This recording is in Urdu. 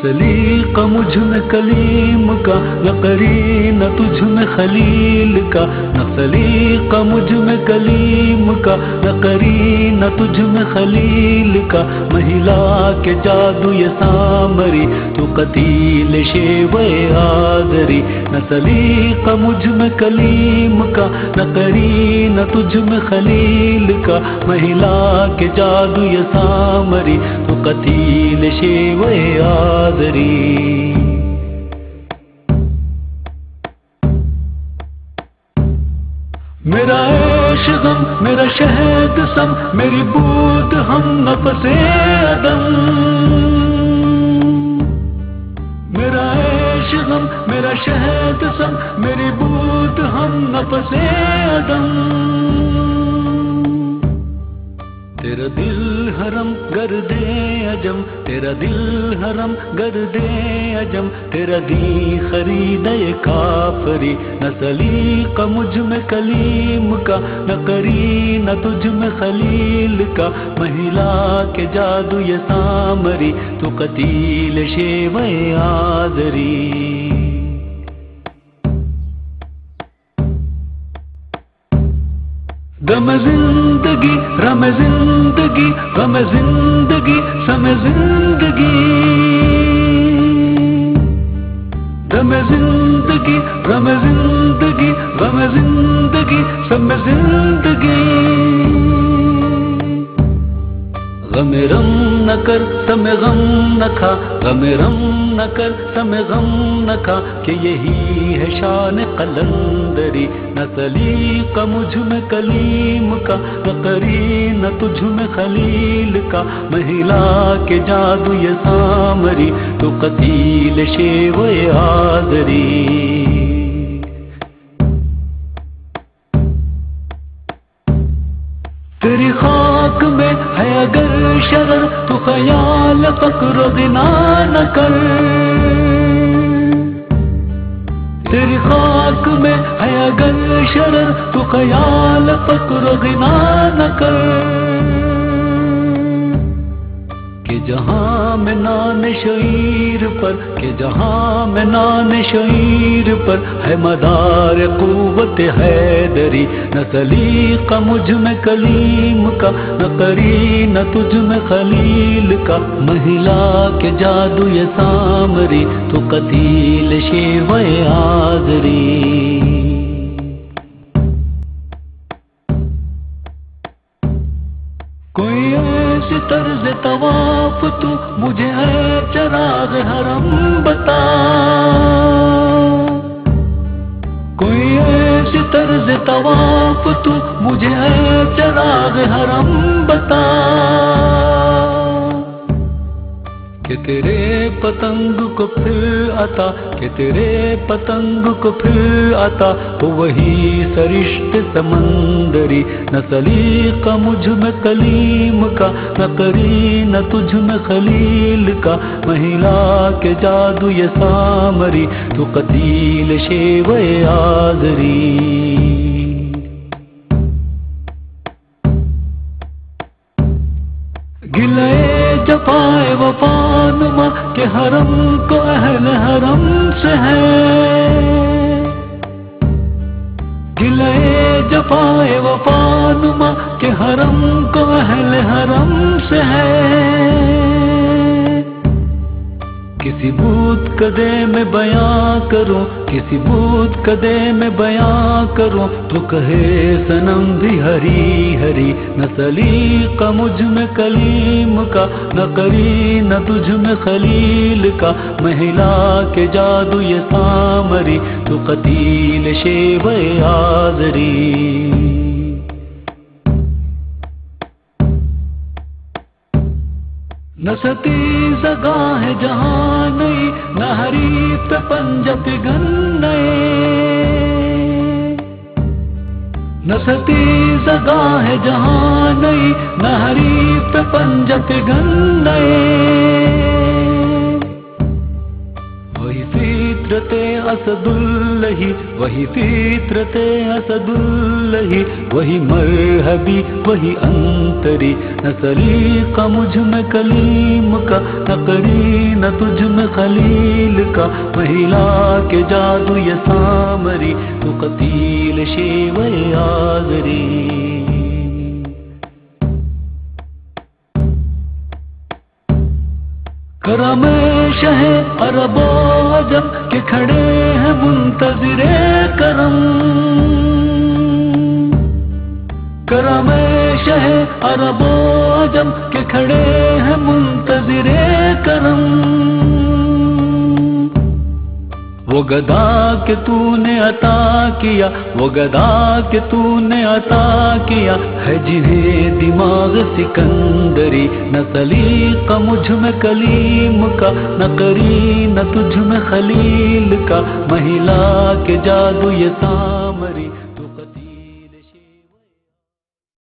سلیقہ مجھ میں کلیم کا، نہ قرینہ تجھ میں خلیل کا، نہ سلیقہ مجھ میں کلیم کا، نہ قرینہ تجھ میں خلیل کا، مہلا کے جادو یہ سامری تو قتیل شیوہ آذری، نہ سلیقہ مجھ میں کلیم کا، نہ قرینہ تجھ میں خلیل کا، مہلا کے جادو یہ سامری تو قتیل شیوہ آذری۔ میرا عیش غم میرا شہد سم، میری بود ہم نفس عدم، میرا عیش غم میرا شہد سم، میری بود ہم نفس عدم، تیرا دل حرم گرد عجم، تیرا دل حرم گرد عجم، تیرا دین خرید کافری، نہ سلیقہ مجھ میں کلیم کا، نہ قرینہ تجھ میں خلیل کا، مہلا کے جادو یہ سامری تو قتیل شیوہ آذری۔ غم زندگی رم زندگی، غم زندگی سم زندگی، غم زندگی رم زندگی، غم زندگی سم زندگی، غم رم نہ کر سم غم نہ کھا، غم رم نہ کر سم غم نہ کھا، کہ یہی ہے شان قلندری، نہ سلیقہ مجھ میں کلیم کا، نہ قرینہ تجھ میں خلیل کا، مہلا کے جادو یہ سامری تو قتیل شیوہ آذری۔ تیری خاک میں ہے اگر شرر تو خیال فقر و غنا نہ کر، تیری خاک میں ہے اگر شرر تو خیال فقر و غنا نہ کر، کہ جہاں میں نان شعیر پر، کہ جہاں میں نان شعیر پر ہے مدار قوت حیدری، نہ سلیقہ مجھ میں کلیم کا، نہ قرینہ تجھ میں خلیل کا، مہلا کے جادو یہ سامری تو قتیل شیوہ آذری۔ کوئی ایسی طرز طواف تو مجھے ہے چراغ حرم بتا، کوئی ایسی طرز طواف تو مجھے ہے چراغ حرم بتا، کہ تیرے پتنگ کو پھر عطا، کہ تیرے پتنگ کو پھر عطا ہو وہی سرشت سمندری، نہ سلیقہ مجھ میں کلیم کا، نہ قرینہ تجھ میں خلیل کا، مہلا کے جادو یہ سامری تو قتیل شیوہ آذری۔ گلے جفائے وفا نما کہ حرم کو اہل حرم سے ہے، گلے جفائے وفا نما کہ حرم کو اہل حرم سے ہے، کسی بت کدے میں بیاں کروں، کسی بت کدے میں بیاں کروں تو کہے صنم بھی ہری ہری، نہ سلیقہ مجھ میں کلیم کا، نہ قرینہ تجھ میں خلیل کا، مہلا کے جادو یہ سامری تو قتیل شیوہ آذری۔ نہ ستی زگاہ جہاں نئی، نہ حریف پہ پنجہ پگھن نئے، نہ ستی زگاہ جہاں نئی، نہ حریف پہ پنجہ پگھن نئے، وہی فطر فطرت اسد اللہ، وہی فطرت اسد اللہ، وہی مرحبی وہی انتری، نہ سلیقہ مجھ میں کلیم کا، نہ قرینہ تجھ میں خلیل کا، مہلا کے جادو یہ سامری، تو قتیل شیوہ آزری۔ کرم شہ عرب و عجم کے کھڑے ہیں منتظر کرم، کرم شہ عرب و عجم کے کھڑے ہیں منتظر کرم، وہ گدا کہ تو نے عطا کیا، وہ گدا کہ تو نے عطا کیا، ہے جنہیں دماغ سکندری، نہ سلیقہ مجھ میں کلیم کا، نہ قرینہ تجھ میں خلیل کا، مہلا کے جادو یہ سام